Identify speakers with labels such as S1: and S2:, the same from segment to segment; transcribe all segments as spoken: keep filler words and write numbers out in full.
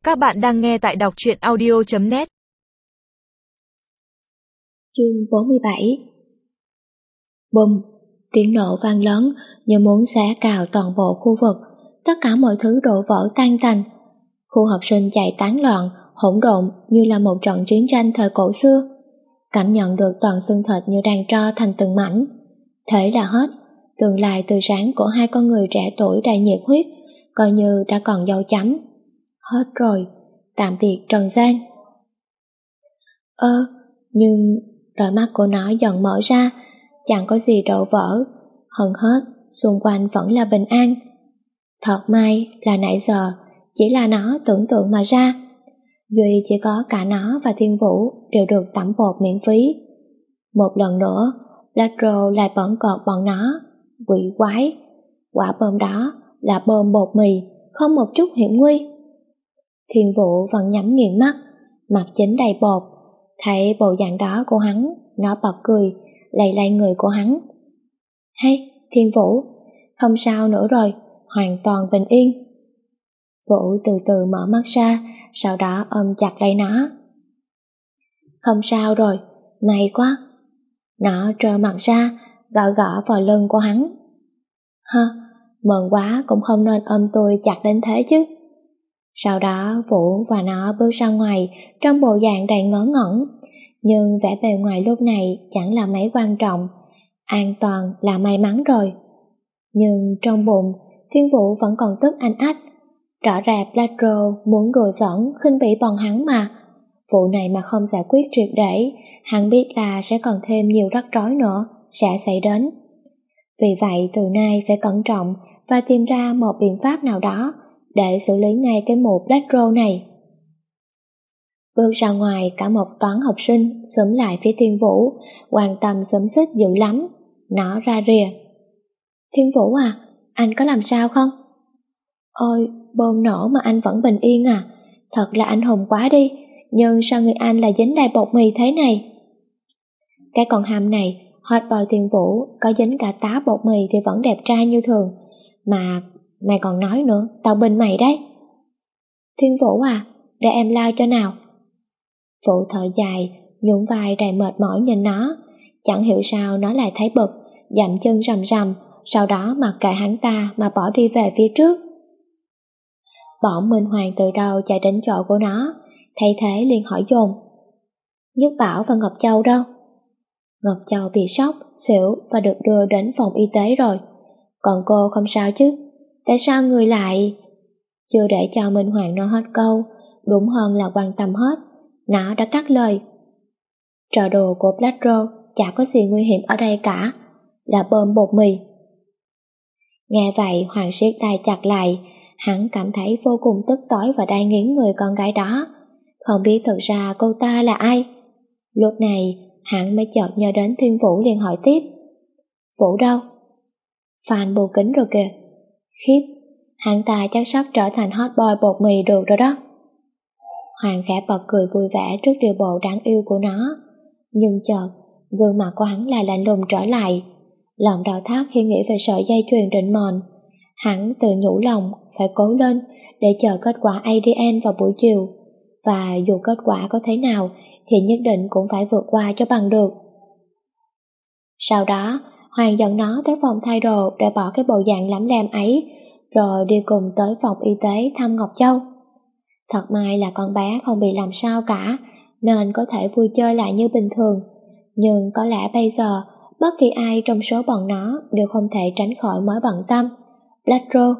S1: Các bạn đang nghe tại đọc truyện audio chấm net.
S2: Chương bốn mươi bảy. Bùm, tiếng nổ vang lớn như muốn xé cào toàn bộ khu vực, tất cả mọi thứ đổ vỡ tan tành. Khu học sinh chạy tán loạn, hỗn độn như là một trận chiến tranh thời cổ xưa. Cảm nhận được toàn xương thịt như đang tro thành từng mảnh. Thế là hết, tương lai tươi sáng của hai con người trẻ tuổi đầy nhiệt huyết, coi như đã còn dấu chấm. Hết rồi, tạm biệt trần gian. Ơ, nhưng đôi mắt của nó dần mở ra, chẳng có gì đổ vỡ, hơn hết xung quanh vẫn là bình an. Thật may là nãy giờ chỉ là nó tưởng tượng mà ra. Duy chỉ có cả nó và Thiên Vũ đều được tẩm bột miễn phí. Một lần nữa, Latro lại bẩn cợt bọn nó. Quỷ quái, quả bom đó là bom bột mì, không một chút hiểm nguy. Thiên Vũ vẫn nhắm nghiền mắt, mặt chính đầy bột. Thấy bộ dạng đó của hắn, nó bật cười, lay lay người của hắn. Hay, Thiên Vũ, không sao nữa rồi, hoàn toàn bình yên. Vũ từ từ mở mắt ra, sau đó ôm chặt lấy nó. Không sao rồi, may quá. Nó trơ mặt ra, gõ gõ vào lưng của hắn. Hơ, mừng quá cũng không nên ôm tôi chặt đến thế chứ. Sau đó Vũ và nó bước ra ngoài trong bộ dạng đầy ngớ ngẩn, nhưng vẻ bề ngoài lúc này chẳng là mấy quan trọng, an toàn là may mắn rồi. Nhưng trong bụng, Thiên Vũ vẫn còn tức anh ách. Rõ ràng Latro muốn đùa giỡn khinh bỉ bọn hắn mà. Vụ này mà không giải quyết triệt để, hắn biết là sẽ còn thêm nhiều rắc rối nữa sẽ xảy đến. Vì vậy từ nay phải cẩn trọng và tìm ra một biện pháp nào đó để xử lý ngay cái mụ Latro này. Bước ra ngoài, cả một toán học sinh xúm lại phía Thiên Vũ, quan tâm xúm xít dữ lắm. Nó ra rìa. Thiên Vũ à, anh có làm sao không? Ôi, bom nổ mà anh vẫn bình yên à, thật là anh hùng quá đi, nhưng sao người anh lại dính đầy bột mì thế này? Cái con hầm này, hot boy Thiên Vũ, có dính cả tá bột mì thì vẫn đẹp trai như thường, mà mày còn nói nữa, tao bình mày đấy. Thiên Vũ à, để em lao cho nào. Vũ thở dài, nhún vai đầy mệt mỏi nhìn nó, chẳng hiểu sao nó lại thấy bực, dậm chân rầm rầm, sau đó mặc kệ hắn ta mà bỏ đi về phía trước. Bọn Minh Hoàng từ đầu chạy đến chỗ của nó, thấy thế liền hỏi dồn. Nhất Bảo và Ngọc Châu đâu? Ngọc Châu bị sốc, xỉu và được đưa đến phòng y tế rồi. Còn cô không sao chứ? Tại sao người lại... Chưa để cho Minh Hoàng nói hết câu, đúng hơn là quan tâm hết, nó đã cắt lời. Trò đồ của Latro chả có gì nguy hiểm ở đây cả, là bom bột mì. Nghe vậy Hoàng siết tay chặt lại, hắn cảm thấy vô cùng tức tối và đai nghiến người con gái đó, không biết thực ra cô ta là ai. Lúc này hắn mới chợt nhớ đến Thiên Vũ liền hỏi tiếp. Vũ đâu? Phan bù kính rồi kìa. Khiếp, hắn ta chắc sắp trở thành hot boy bột mì được rồi đó. Hoàng khẽ bật cười vui vẻ trước điều bộ đáng yêu của nó, nhưng chợt gương mặt của hắn lại lạnh lùng trở lại. Lòng đau thắt khi nghĩ về sợi dây chuyền định mệnh. Hắn tự nhủ lòng phải cố lên để chờ kết quả a đê en vào buổi chiều, và dù kết quả có thế nào thì nhất định cũng phải vượt qua cho bằng được. Sau đó Hoàng dẫn nó tới phòng thay đồ để bỏ cái bộ dạng lắm lem ấy, rồi đi cùng tới phòng y tế thăm Ngọc Châu. Thật may là con bé không bị làm sao cả, nên có thể vui chơi lại như bình thường. Nhưng có lẽ bây giờ bất kỳ ai trong số bọn nó đều không thể tránh khỏi mối bận tâm. Latro.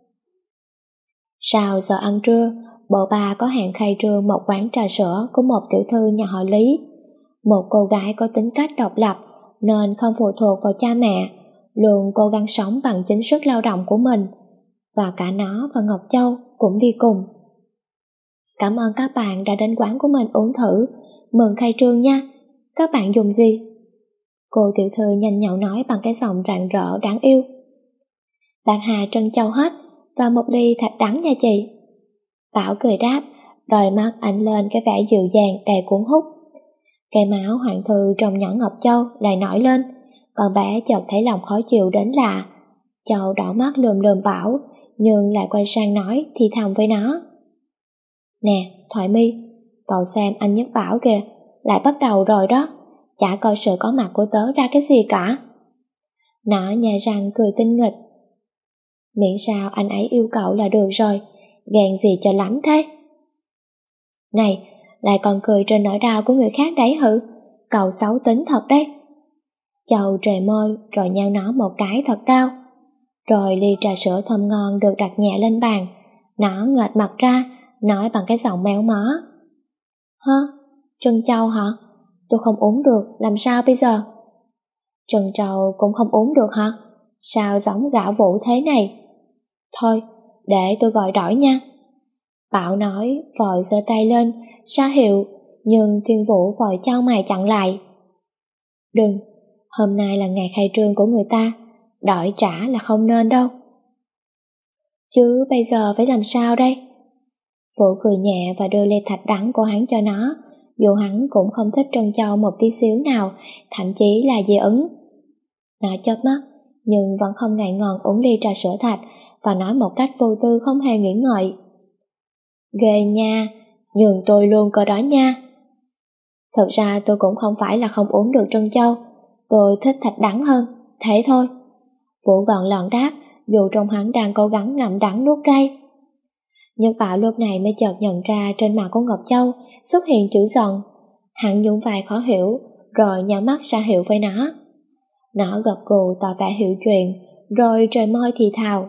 S2: Sau giờ ăn trưa, bộ ba có hẹn khai trương một quán trà sữa của một tiểu thư nhà họ Lý. Một cô gái có tính cách độc lập nên không phụ thuộc vào cha mẹ, luôn cố gắng sống bằng chính sức lao động của mình. Và cả nó và Ngọc Châu cũng đi cùng. Cảm ơn các bạn đã đến quán của mình uống thử, mừng khai trương nha. Các bạn dùng gì? Cô tiểu thư nhanh nhảu nói bằng cái giọng rạng rỡ đáng yêu. Bạn Hà trân châu hết, và một ly thạch đắng nha chị. Bảo cười đáp, đôi mắt ánh lên cái vẻ dịu dàng đầy cuốn hút. Cái máu hoàng thư trong nhỏ Ngọc Châu lại nổi lên, con bé chợt thấy lòng khó chịu đến lạ. Châu đỏ mắt lườm lườm Bảo, nhưng lại quay sang nói thì thầm với nó. Nè, Thoại My, cậu xem anh Nhất Bảo kìa, lại bắt đầu rồi đó, chả coi sự có mặt của tớ ra cái gì cả. Nó nhè răng cười tinh nghịch. Miễn sao anh ấy yêu cậu là được rồi, ghen gì cho lắm thế. Này, lại còn cười trên nỗi đau của người khác đấy hử? Cậu xấu tính thật đấy. Châu trề môi rồi nhao nó một cái thật đau. Rồi ly trà sữa thơm ngon được đặt nhẹ lên bàn. Nó nghệch mặt ra, nói bằng cái giọng méo mó. Hơ, Trân Châu hả? Tôi không uống được, làm sao bây giờ? Trân Châu cũng không uống được hả? Sao giống gạo vụ thế này? Thôi, để tôi gọi đổi nha. Bảo nói, vội giơ tay lên, ra hiệu, nhưng Thiên Vũ vội chau mày chặn lại. Đừng, hôm nay là ngày khai trương của người ta, đổi trả là không nên đâu. Chứ bây giờ phải làm sao đây? Vũ cười nhẹ và đưa ly thạch đắng của hắn cho nó, dù hắn cũng không thích Trân Châu một tí xíu nào, thậm chí là dị ứng. Nó chớp mắt, nhưng vẫn không ngại ngần uống ly trà sữa thạch và nói một cách vô tư không hề nghĩ ngợi. Ghê nha, nhường tôi luôn cơ đó nha. Thật ra tôi cũng không phải là không uống được Trân Châu, tôi thích thạch đắng hơn, thế thôi. Vũ gọn lọn đáp, dù trong hắn đang cố gắng ngậm đắng nuốt cay. Nhất Bảo lúc này mới chợt nhận ra trên mặt của Ngọc Châu xuất hiện chữ giận. Hắn nhún vai khó hiểu, rồi nhắm mắt ra hiệu với nó. Nó gật gù tỏ vẻ hiểu chuyện, rồi trời môi thì thào.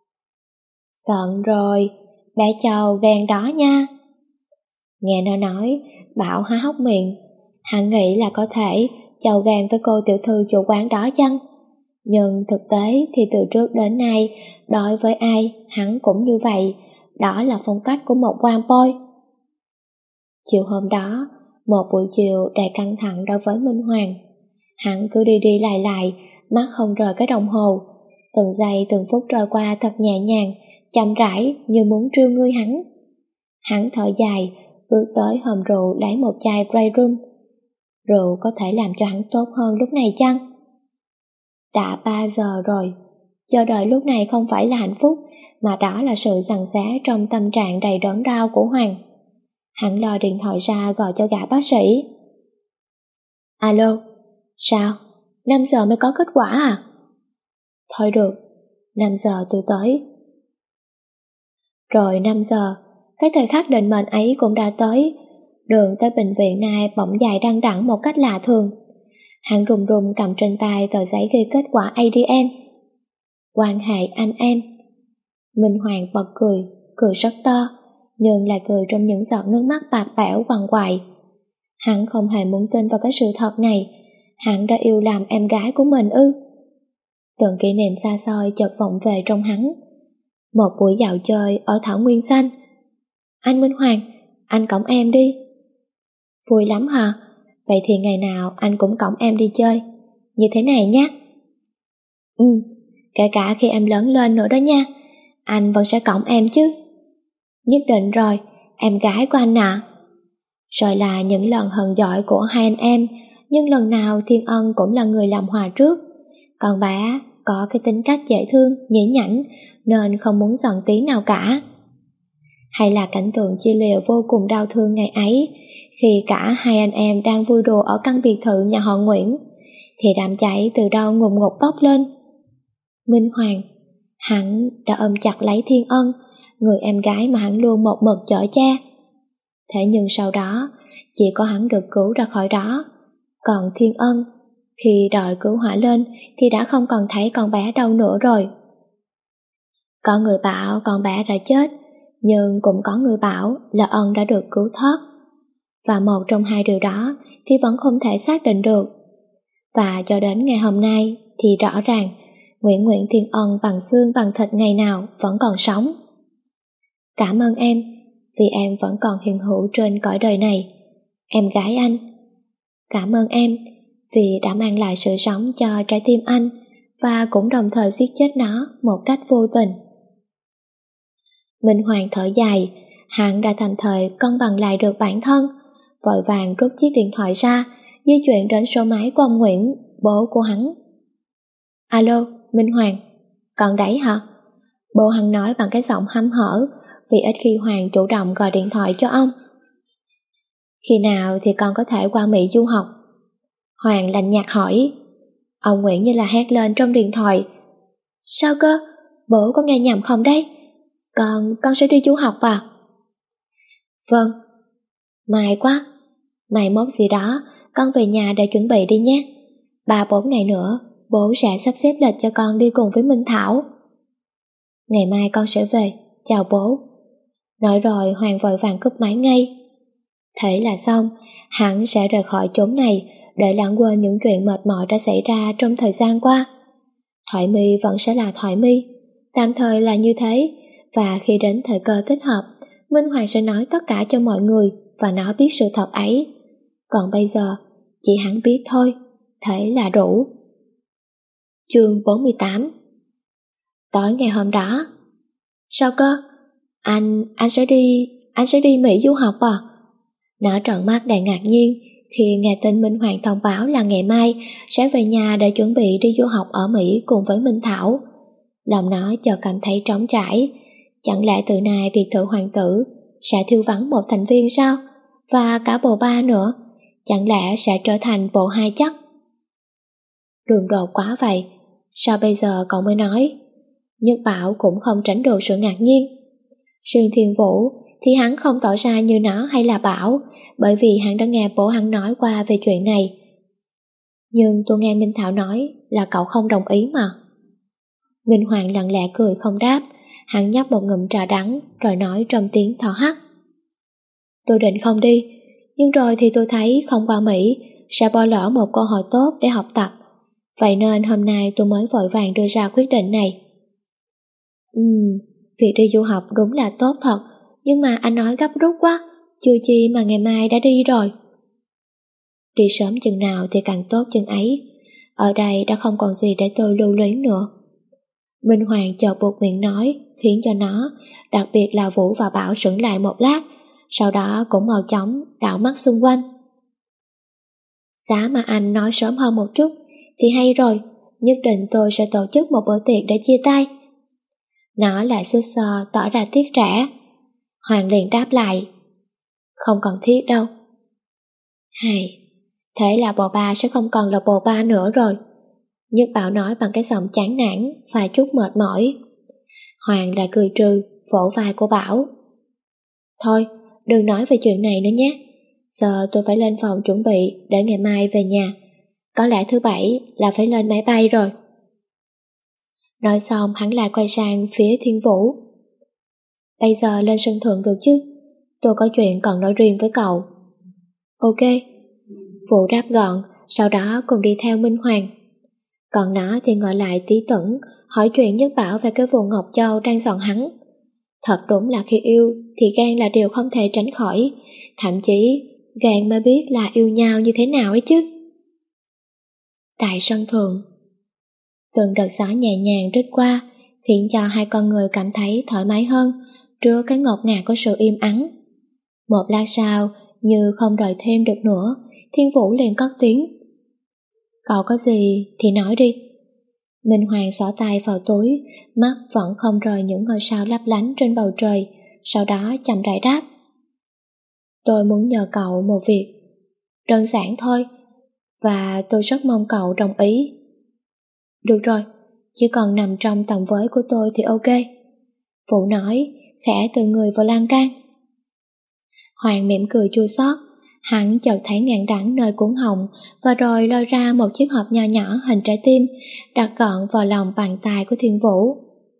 S2: Giận rồi, bé Châu ghen đó nha. Nghe nó nói, Bảo há hốc miệng. Hắn nghĩ là có thể Châu ghen với cô tiểu thư chủ quán đó chăng? Nhưng thực tế thì từ trước đến nay, đối với ai hắn cũng như vậy. Đó là phong cách của một quan boy. Chiều hôm đó, một buổi chiều đầy căng thẳng đối với Minh Hoàng. Hắn cứ đi đi lại lại, mắt không rời cái đồng hồ. Từng giây từng phút trôi qua thật nhẹ nhàng, chậm rãi như muốn trêu ngươi hắn. Hắn thở dài, bước tới hòm rượu lấy một chai Grey Rum. Rượu có thể làm cho hắn tốt hơn lúc này chăng? Đã ba giờ rồi, chờ đợi lúc này không phải là hạnh phúc, mà đó là sự giằng xé trong tâm trạng đầy đớn đau của Hoàng. Hắn lò điện thoại ra gọi cho gã bác sĩ. Alo, sao? năm giờ mới có kết quả à? Thôi được, năm giờ tôi tới. Rồi năm giờ, cái thời khắc định mệnh ấy cũng đã tới. Đường tới bệnh viện này bỗng dài đăng đẳng một cách lạ thường. Hắn run run cầm trên tay tờ giấy ghi kết quả a đê en. Quan hệ anh em. Minh Hoàng bật cười, cười rất to, nhưng lại cười trong những giọt nước mắt bạc bẽo quằn quại. Hắn không hề muốn tin vào cái sự thật này. Hắn đã yêu làm em gái của mình ư? Từng kỷ niệm xa xôi chợt vọng về trong hắn. Một buổi dạo chơi ở Thảo Nguyên Xanh. Anh Minh Hoàng, anh cõng em đi. Vui lắm hả? Vậy thì ngày nào anh cũng cõng em đi chơi. Như thế này nhé. Ừ, kể cả khi em lớn lên nữa đó nha. Anh vẫn sẽ cõng em chứ. Nhất định rồi, em gái của anh ạ. À. Rồi là những lần hờn giỏi của hai anh em, nhưng lần nào Thiên Ân cũng là người làm hòa trước. Còn bà có cái tính cách dễ thương, nhĩ nhảnh, nên không muốn giận tí nào cả. Hay là cảnh tượng chia lìa vô cùng đau thương ngày ấy, khi cả hai anh em đang vui đùa ở căn biệt thự nhà họ Nguyễn, thì đám cháy từ đâu ngùn ngụt bốc lên. Minh Hoàng, hắn đã ôm chặt lấy Thiên Ân, người em gái mà hắn luôn một mực chở che. Thế nhưng sau đó, chỉ có hắn được cứu ra khỏi đó. Còn Thiên Ân, khi đòi cứu hỏa lên thì đã không còn thấy con bé đâu nữa rồi. Có người bảo con bé đã chết, nhưng cũng có người bảo là Ân đã được cứu thoát. Và một trong hai điều đó thì vẫn không thể xác định được. Và cho đến ngày hôm nay thì rõ ràng Nguyễn Nguyễn Thiên Ân bằng xương bằng thịt ngày nào vẫn còn sống. Cảm ơn em, vì em vẫn còn hiện hữu trên cõi đời này, em gái anh. Cảm ơn em, vì đã mang lại sự sống cho trái tim anh và cũng đồng thời giết chết nó một cách vô tình. Minh Hoàng thở dài, hắn đã tạm thời cân bằng lại được bản thân, vội vàng rút chiếc điện thoại ra, di chuyển đến số máy của ông Nguyễn, bố của hắn. Alo, Minh Hoàng, còn đấy hả? Bố hắn nói bằng cái giọng hăm hở, vì ít khi Hoàng chủ động gọi điện thoại cho ông. Khi nào thì con có thể qua Mỹ du học? Hoàng lạnh nhạt hỏi. Ông Nguyễn như là hét lên trong điện thoại. Sao cơ? Bố có nghe nhầm không đấy? Con, con sẽ đi du học à? Vâng. May quá. Mai mốt gì đó, con về nhà để chuẩn bị đi nhé. Ba bốn ngày nữa, bố sẽ sắp xếp lịch cho con đi cùng với Minh Thảo. Ngày mai con sẽ về, chào bố. Nói rồi Hoàng vội vàng cúp máy ngay. Thế là xong, hắn sẽ rời khỏi chốn này để lãng quên những chuyện mệt mỏi đã xảy ra trong thời gian qua. Thoại My vẫn sẽ là Thoại My, tạm thời là như thế, và khi đến thời cơ thích hợp, Minh Hoàng sẽ nói tất cả cho mọi người và nó biết sự thật ấy. Còn bây giờ, chỉ hắn biết thôi, thế là đủ. Chương bốn mươi tám. Tối ngày hôm đó. Sao cơ? Anh, anh sẽ đi, anh sẽ đi Mỹ du học à? Nó trợn mắt đầy ngạc nhiên khi nghe tin Minh Hoàng thông báo là ngày mai sẽ về nhà để chuẩn bị đi du học ở Mỹ cùng với Minh Thảo. Lòng nó chợt cảm thấy trống trải. Chẳng lẽ từ nay biệt thự hoàng tử sẽ thiếu vắng một thành viên sao? Và cả bộ ba nữa, chẳng lẽ sẽ trở thành bộ hai chắc? Đường đột quá vậy, sao bây giờ cậu mới nói? Nhất Bảo cũng không tránh được sự ngạc nhiên. Riêng Thiên Vũ thì hắn không tỏ ra như nó hay là Bảo, bởi vì hắn đã nghe bố hắn nói qua về chuyện này. Nhưng tôi nghe Minh Thảo nói là cậu không đồng ý mà. Minh Hoàng lặng lẽ cười không đáp. Hắn nhấp một ngụm trà đắng rồi nói trong tiếng thở hắt. Tôi định không đi, nhưng rồi thì tôi thấy không qua Mỹ sẽ bỏ lỡ một cơ hội tốt để học tập. Vậy nên hôm nay tôi mới vội vàng đưa ra quyết định này. Ừm, việc đi du học đúng là tốt thật, nhưng mà anh nói gấp rút quá, chưa chi mà ngày mai đã đi rồi. Đi sớm chừng nào thì càng tốt chừng ấy. Ở đây đã không còn gì để tôi lưu luyến nữa. Minh Hoàng chợt buộc miệng nói, khiến cho nó, đặc biệt là Vũ và Bảo sững lại một lát, sau đó cũng mau chóng đảo mắt xung quanh. Giá mà anh nói sớm hơn một chút thì hay rồi, nhất định tôi sẽ tổ chức một bữa tiệc để chia tay. Nó lại xuôi xò tỏ ra tiếc rẻ. Hoàng liền đáp lại, không cần thiết đâu. Hài, thế là bồ ba sẽ không còn là bồ ba nữa rồi. Nhất Bảo nói bằng cái giọng chán nản và chút mệt mỏi. Hoàng lại cười trừ, vỗ vai cô Bảo. Thôi, đừng nói về chuyện này nữa nhé. Giờ tôi phải lên phòng chuẩn bị để ngày mai về nhà. Có lẽ thứ bảy là phải lên máy bay rồi. Nói xong hắn lại quay sang phía Thiên Vũ. Bây giờ lên sân thượng được chứ? Tôi có chuyện cần nói riêng với cậu. Ok. Vũ đáp gọn, sau đó cùng đi theo Minh Hoàng. Còn nó thì ngồi lại tí tửng, hỏi chuyện Nhất Bảo về cái vụ Ngọc Châu đang giận hắn. Thật đúng là khi yêu thì ghen là điều không thể tránh khỏi, thậm chí ghen mới biết là yêu nhau như thế nào ấy chứ. Tại sân thượng, từng đợt gió nhẹ nhàng rít qua, khiến cho hai con người cảm thấy thoải mái hơn trước cái ngột ngạt của sự im ắng. Một lát sau, như không đợi thêm được nữa, Thiên Vũ liền cất tiếng. Cậu có gì thì nói đi. Minh Hoàng xỏ tay vào túi, mắt vẫn không rời những ngôi sao lấp lánh trên bầu trời, sau đó chậm rãi đáp. Tôi muốn nhờ cậu một việc. Đơn giản thôi, và tôi rất mong cậu đồng ý. Được rồi, chỉ còn nằm trong tầm với của tôi thì ok. Vũ nói, khẽ từ người vào lan can. Hoàng mỉm cười chua xót. Hắn chợt thấy ngạn đắng nơi cuốn họng và rồi lôi ra một chiếc hộp nho nhỏ hình trái tim, đặt gọn vào lòng bàn tay của Thiên Vũ.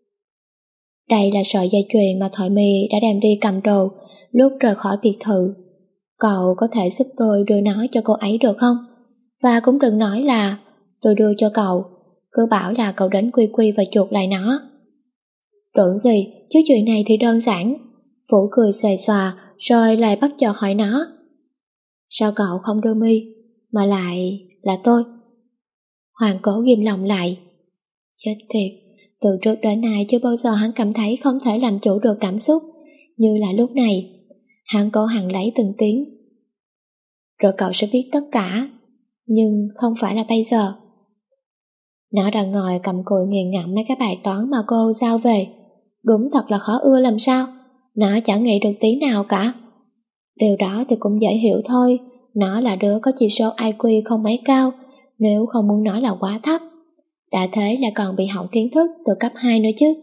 S2: Đây là sợi dây chuyền mà Thoại My đã đem đi cầm đồ lúc rời khỏi biệt thự. Cậu có thể giúp tôi đưa nó cho cô ấy được không? Và cũng đừng nói là tôi đưa cho cậu, cứ bảo là cậu đến quy quy và chuộc lại nó. Tưởng gì, chứ chuyện này thì đơn giản. Vũ cười xòe xòa rồi lại bắt chợt hỏi nó. Sao cậu không đưa My, mà lại là tôi? Hoàng cố ghim lòng lại. Chết thiệt, từ trước đến nay chưa bao giờ hắn cảm thấy không thể làm chủ được cảm xúc như là lúc này. Hắn cố hằn lấy từng tiếng. Rồi cậu sẽ biết tất cả, nhưng không phải là bây giờ. Nó đang ngồi cầm cụi nghiền ngẫm mấy cái bài toán mà cô giao về. Đúng thật là khó ưa làm sao. Nó chẳng nghĩ được tí nào cả. Điều đó thì cũng dễ hiểu thôi, nó là đứa có chỉ số i kiu không mấy cao, nếu không muốn nói là quá thấp. Đã thế là còn bị hỏng kiến thức từ cấp hai nữa chứ.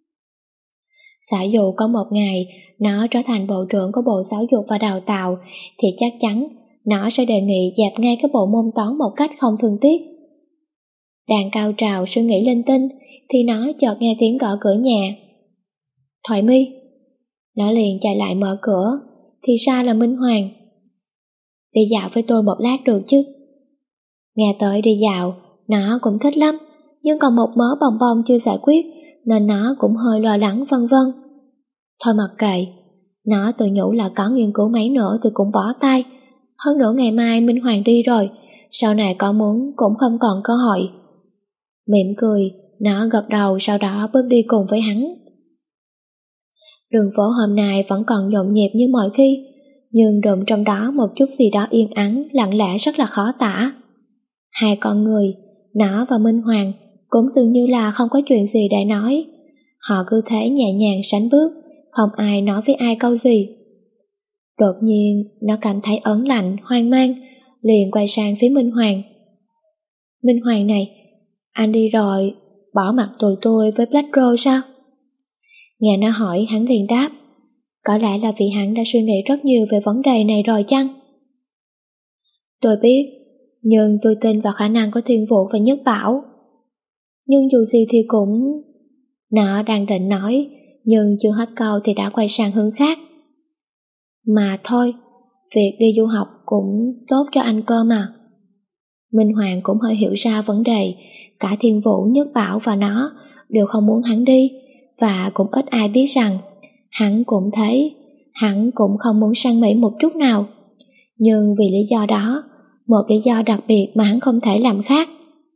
S2: Giả dụ có một ngày nó trở thành bộ trưởng của Bộ Giáo dục và Đào tạo thì chắc chắn nó sẽ đề nghị dẹp ngay cái bộ môn toán một cách không thương tiếc. Đang cao trào suy nghĩ linh tinh thì nó chợt nghe tiếng gõ cửa nhà. Thoại My. Nó liền chạy lại mở cửa, thì ra là Minh Hoàng. Đi dạo với tôi một lát được chứ? Nghe tới đi dạo, nó cũng thích lắm, nhưng còn một mớ bồng bông chưa giải quyết nên nó cũng hơi lo lắng vân vân. Thôi mặc kệ, nó tự nhủ là có nghiên cứu mấy nữa thì cũng bỏ tay. Hơn nữa ngày mai Minh Hoàng đi rồi, sau này có muốn cũng không còn cơ hội. Mỉm cười, nó gật đầu sau đó bước đi cùng với hắn. Đường phố hôm nay vẫn còn nhộn nhịp như mọi khi, nhưng đượm trong đó một chút gì đó yên ắng, lặng lẽ rất là khó tả. Hai con người, nó và Minh Hoàng, cũng dường như là không có chuyện gì để nói. Họ cứ thế nhẹ nhàng sánh bước, không ai nói với ai câu gì. Đột nhiên, nó cảm thấy ớn lạnh, hoang mang, liền quay sang phía Minh Hoàng. Minh Hoàng này, anh đi rồi, bỏ mặc tụi tôi với Black Rose sao? Nghe nó hỏi, hắn liền đáp. Có lẽ là vì hắn đã suy nghĩ rất nhiều về vấn đề này rồi chăng? Tôi biết, nhưng tôi tin vào khả năng của Thiên Vũ và Nhất Bảo. Nhưng dù gì thì cũng... Nó đang định nói, nhưng chưa hết câu thì đã quay sang hướng khác. Mà thôi, việc đi du học cũng tốt cho anh cơ mà. Minh Hoàng cũng hơi hiểu ra vấn đề, cả Thiên Vũ, Nhất Bảo và nó đều không muốn hắn đi, và cũng ít ai biết rằng hắn cũng thế, hắn cũng không muốn sang Mỹ một chút nào. Nhưng vì lý do đó, một lý do đặc biệt mà hắn không thể làm khác.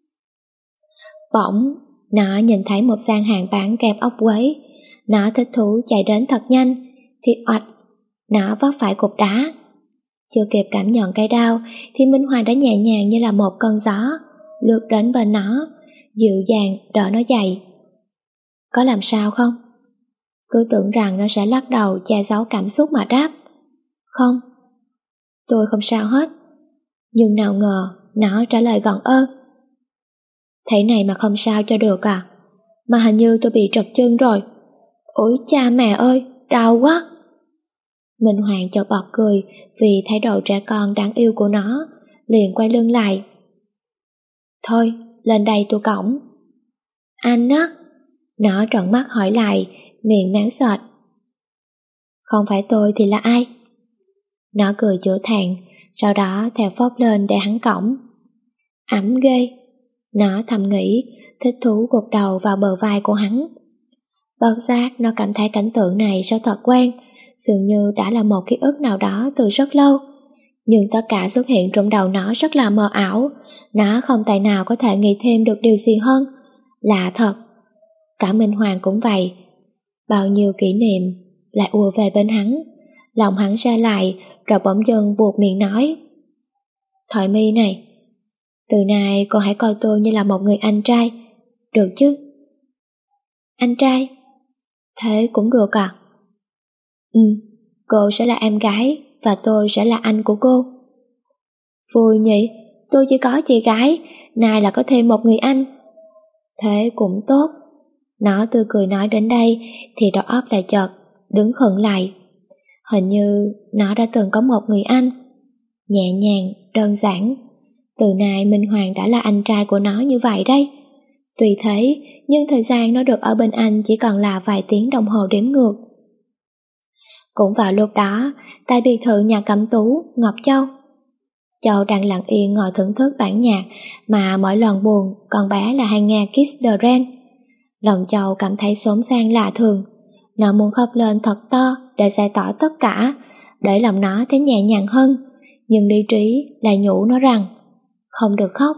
S2: Bỗng, nó nhìn thấy một gian hàng bán kem ốc quế. Nó thích thú chạy đến thật nhanh, thì oạch, nó vấp phải cục đá. Chưa kịp cảm nhận cái đau, thì Minh Hoàng đã nhẹ nhàng như là một cơn gió, lướt đến bên nó, dịu dàng đỡ nó dậy. Có làm sao không? Cứ tưởng rằng nó sẽ lắc đầu che giấu cảm xúc mà đáp. Không, tôi không sao hết. Nhưng nào ngờ, nó trả lời gọn ơ. Thế này mà không sao cho được à? Mà hình như tôi bị trật chân rồi. Ôi cha mẹ ơi, đau quá. Minh Hoàng chợt bật cười vì thái độ trẻ con đáng yêu của nó, liền quay lưng lại. Thôi, lên đây tôi cõng. Anh á? Nó trợn mắt hỏi lại, miệng máng sệt. Không phải tôi thì là ai? Nó cười chữa thẹn, sau đó theo phóp lên để hắn cõng. Ẩm ghê. Nó thầm nghĩ, thích thú gục đầu vào bờ vai của hắn. Bất giác nó cảm thấy cảnh tượng này sao thật quen, dường như đã là một ký ức nào đó từ rất lâu. Nhưng tất cả xuất hiện trong đầu nó rất là mờ ảo, nó không tài nào có thể nghĩ thêm được điều gì hơn. Lạ thật. Cả Minh Hoàng cũng vậy. Bao nhiêu kỷ niệm lại ùa về bên hắn. Lòng hắn ra lại, rồi bỗng dưng buộc miệng nói. Thoại My này, từ nay cô hãy coi tôi như là một người anh trai, được chứ? Anh trai? Thế cũng được à? Ừ, cô sẽ là em gái và tôi sẽ là anh của cô. Vui nhỉ, tôi chỉ có chị gái, nay là có thêm một người anh. Thế cũng tốt. Nó tươi cười nói đến đây thì đầu óc lại chợt đứng khựng lại. Hình như nó đã từng có một người anh. Nhẹ nhàng, đơn giản. Từ nay Minh Hoàng đã là anh trai của nó như vậy đấy. Tuy thế, nhưng thời gian nó được ở bên anh chỉ còn là vài tiếng đồng hồ đếm ngược. Cũng vào lúc đó, tại biệt thự nhà Cẩm Tú, Ngọc Châu. Châu đang lặng yên ngồi thưởng thức bản nhạc mà mỗi lần buồn con bé là hay nghe Kiss the Rain. Lòng Châu cảm thấy xốn sang lạ thường. Nó muốn khóc lên thật to để giải tỏa tất cả, để lòng nó thấy nhẹ nhàng hơn. Nhưng lý trí lại nhủ nó rằng không được khóc.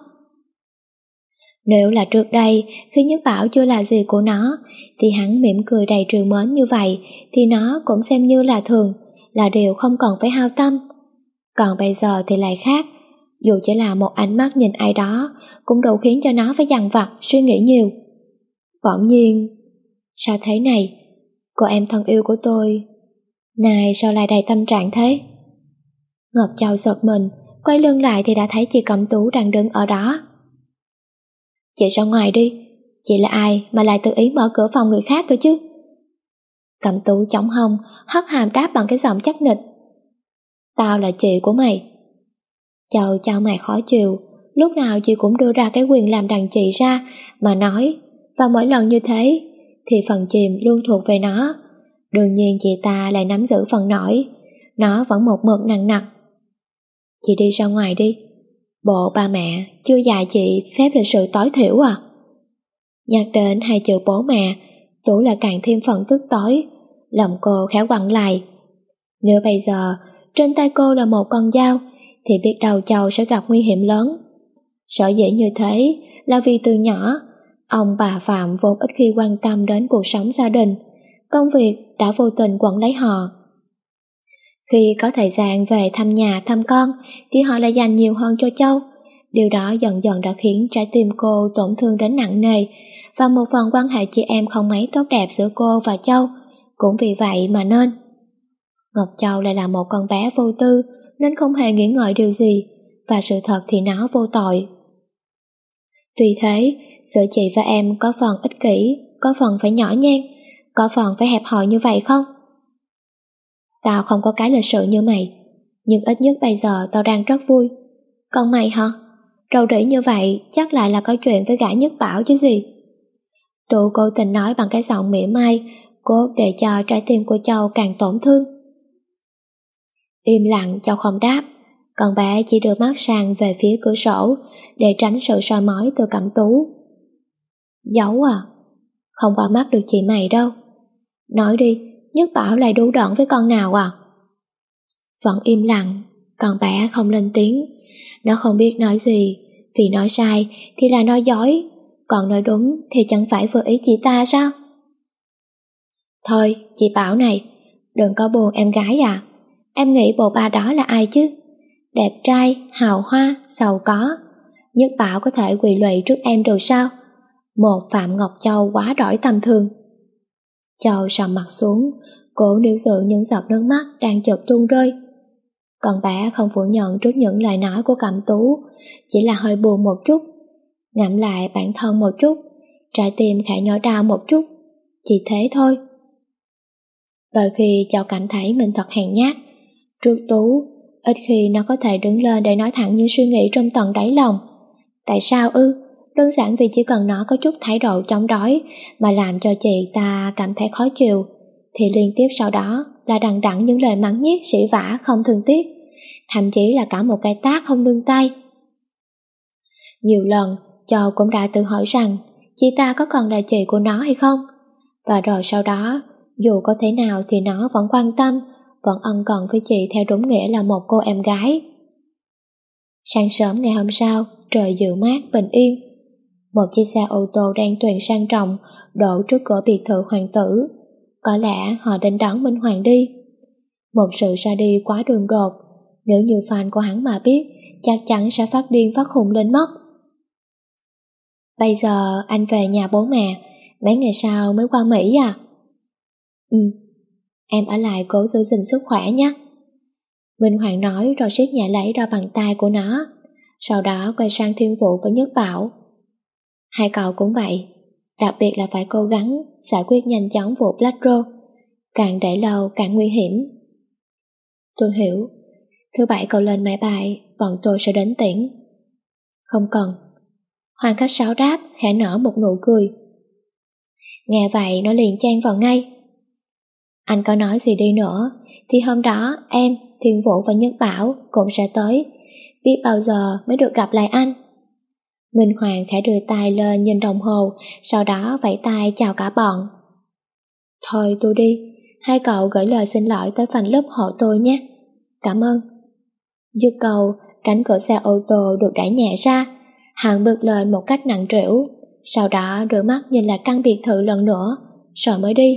S2: Nếu là trước đây, khi Nhất Bảo chưa là gì của nó, thì hắn mỉm cười đầy trìu mến như vậy, thì nó cũng xem như là thường, là điều không cần phải hao tâm. Còn bây giờ thì lại khác, dù chỉ là một ánh mắt nhìn ai đó, cũng đủ khiến cho nó phải dằn vặt, suy nghĩ nhiều. Bỗng nhiên, sao thế này? Cô em thân yêu của tôi, Này sao lại đầy tâm trạng thế? Ngọc Châu giật mình, quay lưng lại thì đã thấy chị Cẩm Tú đang đứng ở đó. Chị ra ngoài đi, chị là ai mà lại tự ý mở cửa phòng người khác cơ chứ? Cẩm Tú chống hông, hất hàm đáp bằng cái giọng chắc nịch. Tao là chị của mày. Châu chau mày khó chịu, lúc nào chị cũng đưa ra cái quyền làm đàn chị ra mà nói, và mỗi lần như thế thì phần chìm luôn thuộc về nó. Đương nhiên chị ta lại nắm giữ phần nổi, nó vẫn một mực nặng nặc. Chị đi ra ngoài đi, bộ ba mẹ chưa dạy chị phép lịch sự tối thiểu à? Nhắc đến hai chữ bố mẹ, Tú là càng thêm phần tức tối, lòng cô khẽ quặn lại. Nếu bây giờ trên tay cô là một con dao thì biết đầu Châu sẽ gặp nguy hiểm lớn. Sở dĩ như thế là vì từ nhỏ ông bà Phạm vốn ít khi quan tâm đến cuộc sống gia đình, công việc đã vô tình quấn lấy họ. Khi có thời gian về thăm nhà thăm con thì họ lại dành nhiều hơn cho Châu. Điều đó dần dần đã khiến trái tim cô tổn thương đến nặng nề, và một phần quan hệ chị em không mấy tốt đẹp giữa cô và Châu cũng vì vậy mà nên. Ngọc Châu lại là một con bé vô tư nên không hề nghĩ ngợi điều gì, và sự thật thì nó vô tội. Tuy thế, giữa chị và em có phần ích kỷ, có phần phải nhỏ nhen, có phần phải hẹp hòi như vậy không? Tao không có cái lịch sự như mày, nhưng ít nhất bây giờ tao đang rất vui. Còn mày hả? Rầu rĩ như vậy chắc lại là có chuyện với gã Nhất Bảo chứ gì. Tụ cố tình nói bằng cái giọng mỉa mai, cố để cho trái tim của Châu càng tổn thương. Im lặng, Châu không đáp. Con bé chỉ đưa mắt sang về phía cửa sổ để tránh sự soi mói từ Cẩm Tú. Giấu à? Không qua mắt được chị mày đâu. Nói đi, Nhất Bảo lại đú đỡn với con nào à? Vẫn im lặng, con bé không lên tiếng. Nó không biết nói gì, vì nói sai thì là nói dối, còn nói đúng thì chẳng phải vừa ý chị ta sao? Thôi, chị Bảo này, đừng có buồn em gái à. Em nghĩ bộ ba đó là ai chứ? Đẹp trai, hào hoa, giàu có. Nhất Bảo có thể quỳ lụy trước em được sao? Một Phạm Ngọc Châu quá đỗi tầm thường. Châu sầm mặt xuống, cố níu giữ những giọt nước mắt đang chợt tuôn rơi. Con bé không phủ nhận trước những lời nói của Cẩm Tú, chỉ là hơi buồn một chút. Ngẫm lại bản thân một chút, trái tim khẽ nhói đau một chút, chỉ thế thôi. Đôi khi Châu cảm thấy mình thật hèn nhát. Trước Tú, ít khi nó có thể đứng lên để nói thẳng những suy nghĩ trong tận đáy lòng. Tại sao ư? Đơn giản vì chỉ cần nó có chút thái độ chống đối mà làm cho chị ta cảm thấy khó chịu, thì liên tiếp sau đó là đằng đẵng những lời mắng nhiếc sỉ vả không thương tiếc, thậm chí là cả một cái tát không nương tay. Nhiều lần, Châu cũng đã tự hỏi rằng chị ta có còn là chị của nó hay không, và rồi sau đó, dù có thế nào thì nó vẫn quan tâm, vẫn ân cần với chị theo đúng nghĩa là một cô em gái. Sáng sớm ngày hôm sau, trời dịu mát bình yên. Một chiếc xe ô tô đen tuyền sang trọng đổ trước cửa biệt thự hoàng tử. Có lẽ họ định đón Minh Hoàng đi. Một sự ra đi quá đường đột, nếu như fan của hắn mà biết, chắc chắn sẽ phát điên phát khùng lên mất. Bây giờ anh về nhà bố mẹ, mấy ngày sau mới qua Mỹ à? Ừ, em ở lại cố giữ gìn sức khỏe nhé. Minh Hoàng nói rồi siết nhẹ lấy đôi bàn tay của nó, sau đó quay sang Thiên Vũ với Nhất Bảo. Hai cậu cũng vậy, đặc biệt là phải cố gắng giải quyết nhanh chóng vụ Black Rose, càng để lâu càng nguy hiểm. Tôi hiểu, thứ bảy cậu lên máy bay, bọn tôi sẽ đến tiễn. Không cần. Hoàng khách sáo đáp, khẽ nở một nụ cười. Nghe vậy nó liền chen vào ngay. Anh có nói gì đi nữa thì hôm đó em, Thiên Vũ và Nhất Bảo cũng sẽ tới. Biết bao giờ mới được gặp lại anh. Minh Hoàng khẽ đưa tay lên nhìn đồng hồ, sau đó vẫy tay chào cả bọn. Thôi tôi đi, hai cậu gửi lời xin lỗi tới fan club hộ tôi nhé. Cảm ơn. Dứt câu, cánh cửa xe ô tô được đẩy nhẹ ra, hắn bước lên một cách nặng trĩu, sau đó đưa mắt nhìn lại căn biệt thự lần nữa, rồi mới đi.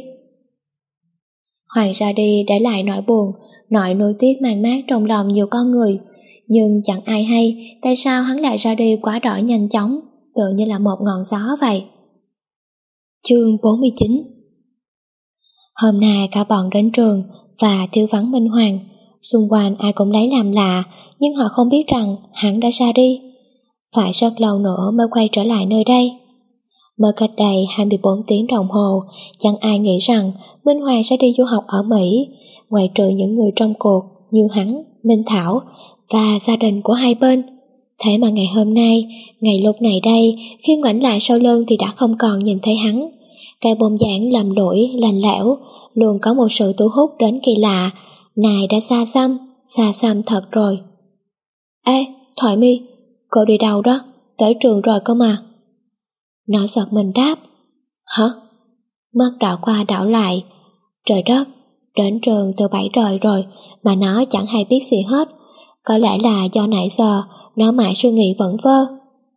S2: Hoàng ra đi để lại nỗi buồn, nỗi nuối tiếc man mác trong lòng nhiều con người, nhưng chẳng ai hay tại sao hắn lại ra đi quá đỗi nhanh chóng, tựa như là một ngọn gió vậy. Chương bốn mươi chín. Hôm nay cả bọn đến trường và thiếu vắng Minh Hoàng. Xung quanh ai cũng lấy làm lạ, nhưng họ không biết rằng hắn đã ra đi. Phải rất lâu nữa mới quay trở lại nơi đây. Mới cách đây hai mươi bốn tiếng đồng hồ, chẳng ai nghĩ rằng Minh Hoàng sẽ đi du học ở Mỹ, ngoại trừ những người trong cuộc như hắn, Minh Thảo và gia đình của hai bên. Thế mà ngày hôm nay, ngày lúc này đây, khi ngoảnh lại sau lưng thì đã không còn nhìn thấy hắn. Cái bông dáng lầm lũi, lành lẽo, luôn có một sự thu hút đến kỳ lạ, này đã xa xăm, xa xăm thật rồi. Ê, Thoại My, cô đi đâu đó? Tới trường rồi cơ mà. Nó giật mình đáp. Hả? Mắt đảo qua đảo lại. Trời đất, đến trường từ bảy đời rồi mà nó chẳng hay biết gì hết. Có lẽ là do nãy giờ nó mãi suy nghĩ vẩn vơ.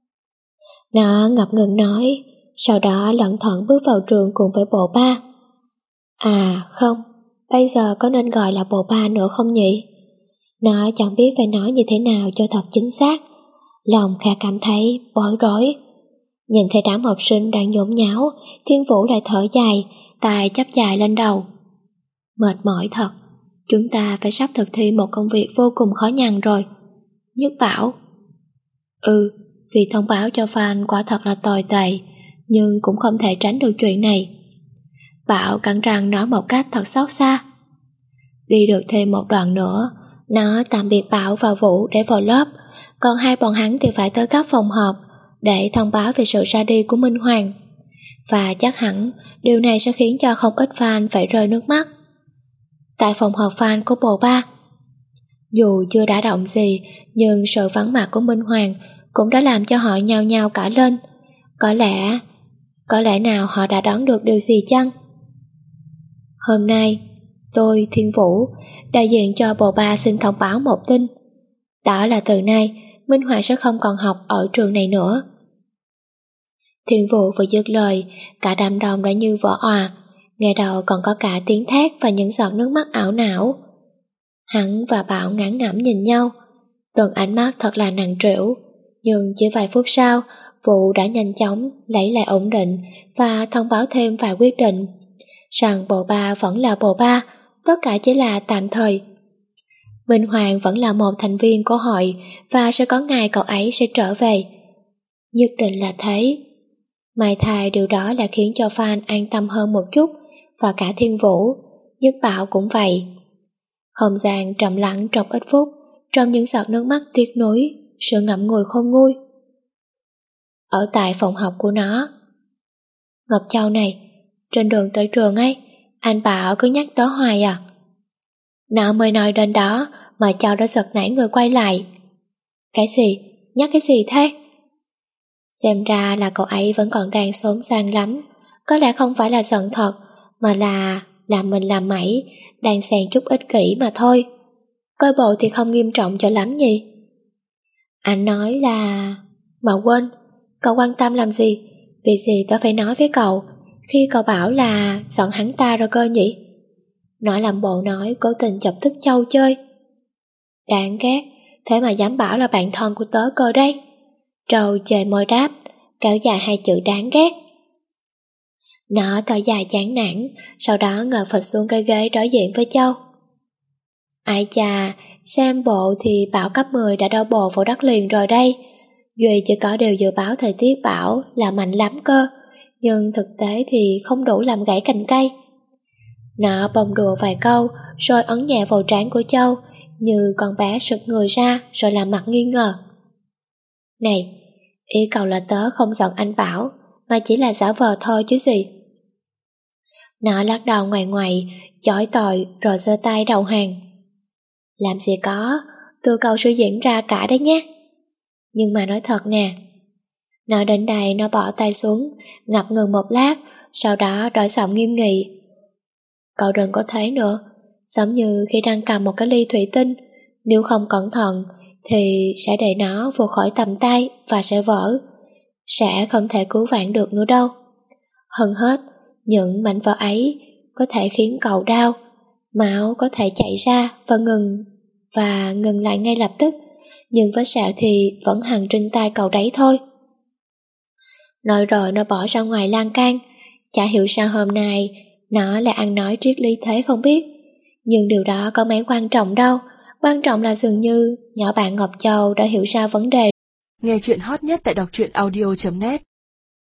S2: Nó ngập ngừng nói, sau đó lẩn thận bước vào trường cùng với bộ ba. À không, bây giờ có nên gọi là bộ ba nữa không nhỉ? Nó chẳng biết phải nói như thế nào cho thật chính xác. Lòng khẽ cảm thấy bối rối. Nhìn thấy đám học sinh đang nhốn nháo, Thiên Vũ lại thở dài, tay chắp dài lên đầu. Mệt mỏi thật, chúng ta phải sắp thực thi một công việc vô cùng khó nhằn rồi. Nhất bảo. Ừ, vì thông báo cho fan quả thật là tồi tệ, nhưng cũng không thể tránh được chuyện này. Bảo cắn răng nói một cách thật xót xa. Đi được thêm một đoạn nữa, nó tạm biệt Bảo và Vũ để vào lớp, còn hai bọn hắn thì phải tới các phòng họp để thông báo về sự ra đi của Minh Hoàng. Và chắc hẳn điều này sẽ khiến cho không ít fan phải rơi nước mắt. Tại phòng họp fan của bộ ba, dù chưa đã động gì, nhưng sự vắng mặt của Minh Hoàng cũng đã làm cho họ nhao nhao cả lên. Có lẽ, có lẽ nào họ đã đoán được điều gì chăng? Hôm nay, tôi, Thiên Vũ, đại diện cho bộ ba xin thông báo một tin. Đó là từ nay, Minh Hoàng sẽ không còn học ở trường này nữa. Thiên Vũ vừa dứt lời, cả đám đông đã như vỡ òa, nghe đầu còn có cả tiếng thét và những giọt nước mắt ảo não. Hắn và Bảo ngán ngẩm nhìn nhau, từng ánh mắt thật là nặng trĩu, nhưng chỉ vài phút sau, Vũ đã nhanh chóng lấy lại ổn định và thông báo thêm vài quyết định, rằng bộ ba vẫn là bộ ba, tất cả chỉ là tạm thời. Minh Hoàng vẫn là một thành viên của hội và sẽ có ngày cậu ấy sẽ trở về. Nhất định là thế. May thay điều đó đã khiến cho fan an tâm hơn một chút, và cả Thiên Vũ, Nhất Bảo cũng vậy. Không gian trầm lặng trong ít phút, trong những giọt nước mắt tiếc nuối, sự ngậm ngùi khôn nguôi. Ở tại phòng học của nó, Ngọc Châu này, trên đường tới trường ấy, anh Bảo cứ nhắc tới hoài à. Nó mới nói đến đó mà Châu đã giật nảy người quay lại. Cái gì? Nhắc cái gì thế? Xem ra là cậu ấy vẫn còn đang xốn xang lắm, có lẽ không phải là giận thật, mà là làm mình làm mẩy, đang xen chút ích kỷ mà thôi. Coi bộ thì không nghiêm trọng cho lắm nhỉ. Anh nói là... Mà quên, cậu quan tâm làm gì? Vì gì tớ phải nói với cậu khi cậu bảo là giận hắn ta rồi cơ nhỉ? Nói làm bộ nói cố tình chọc tức Châu chơi. Đáng ghét, thế mà dám bảo là bạn thân của tớ cơ đấy. Trâu chề môi đáp, kéo dài hai chữ đáng ghét. Nó thở dài chán nản, sau đó ngồi phịch xuống cái ghế đối diện với Châu. Ai chà, xem bộ thì bão cấp mười đã đổ bộ vào đất liền rồi đây. Duy chỉ có điều dự báo thời tiết bão là mạnh lắm cơ, nhưng thực tế thì không đủ làm gãy cành cây. Nó bông đùa vài câu, rồi ấn nhẹ vào trán của Châu, như con bé sực người ra rồi làm mặt nghi ngờ. Này, ý cậu là tớ không giận anh Bảo, mà chỉ là giả vờ thôi chứ gì. Nó lắc đầu ngoại ngoại, chói tội rồi giơ tay đầu hàng. Làm gì có, từ cầu sự diễn ra cả đấy nhé. Nhưng mà nói thật nè. Nói đến đây nó bỏ tay xuống, ngập ngừng một lát, sau đó đổi giọng nghiêm nghị. Cậu đừng có thế nữa, giống như khi đang cầm một cái ly thủy tinh, nếu không cẩn thận thì sẽ để nó vượt khỏi tầm tay và sẽ vỡ, sẽ không thể cứu vãn được nữa đâu. Hơn hết, những mảnh vỡ ấy có thể khiến cậu đau, máu có thể chảy ra và ngừng và ngừng lại ngay lập tức, nhưng vết sẹo thì vẫn hằn trên tay cậu đấy thôi. Nói rồi nó bỏ ra ngoài lan can. Chả hiểu sao hôm nay nó lại ăn nói triết lý thế không biết, Nhưng điều đó có mấy quan trọng đâu. Quan trọng là dường như nhỏ bạn Ngọc Châu đã hiểu ra vấn đề.
S1: Nghe chuyện hot nhất tại đọc truyện audio chấm net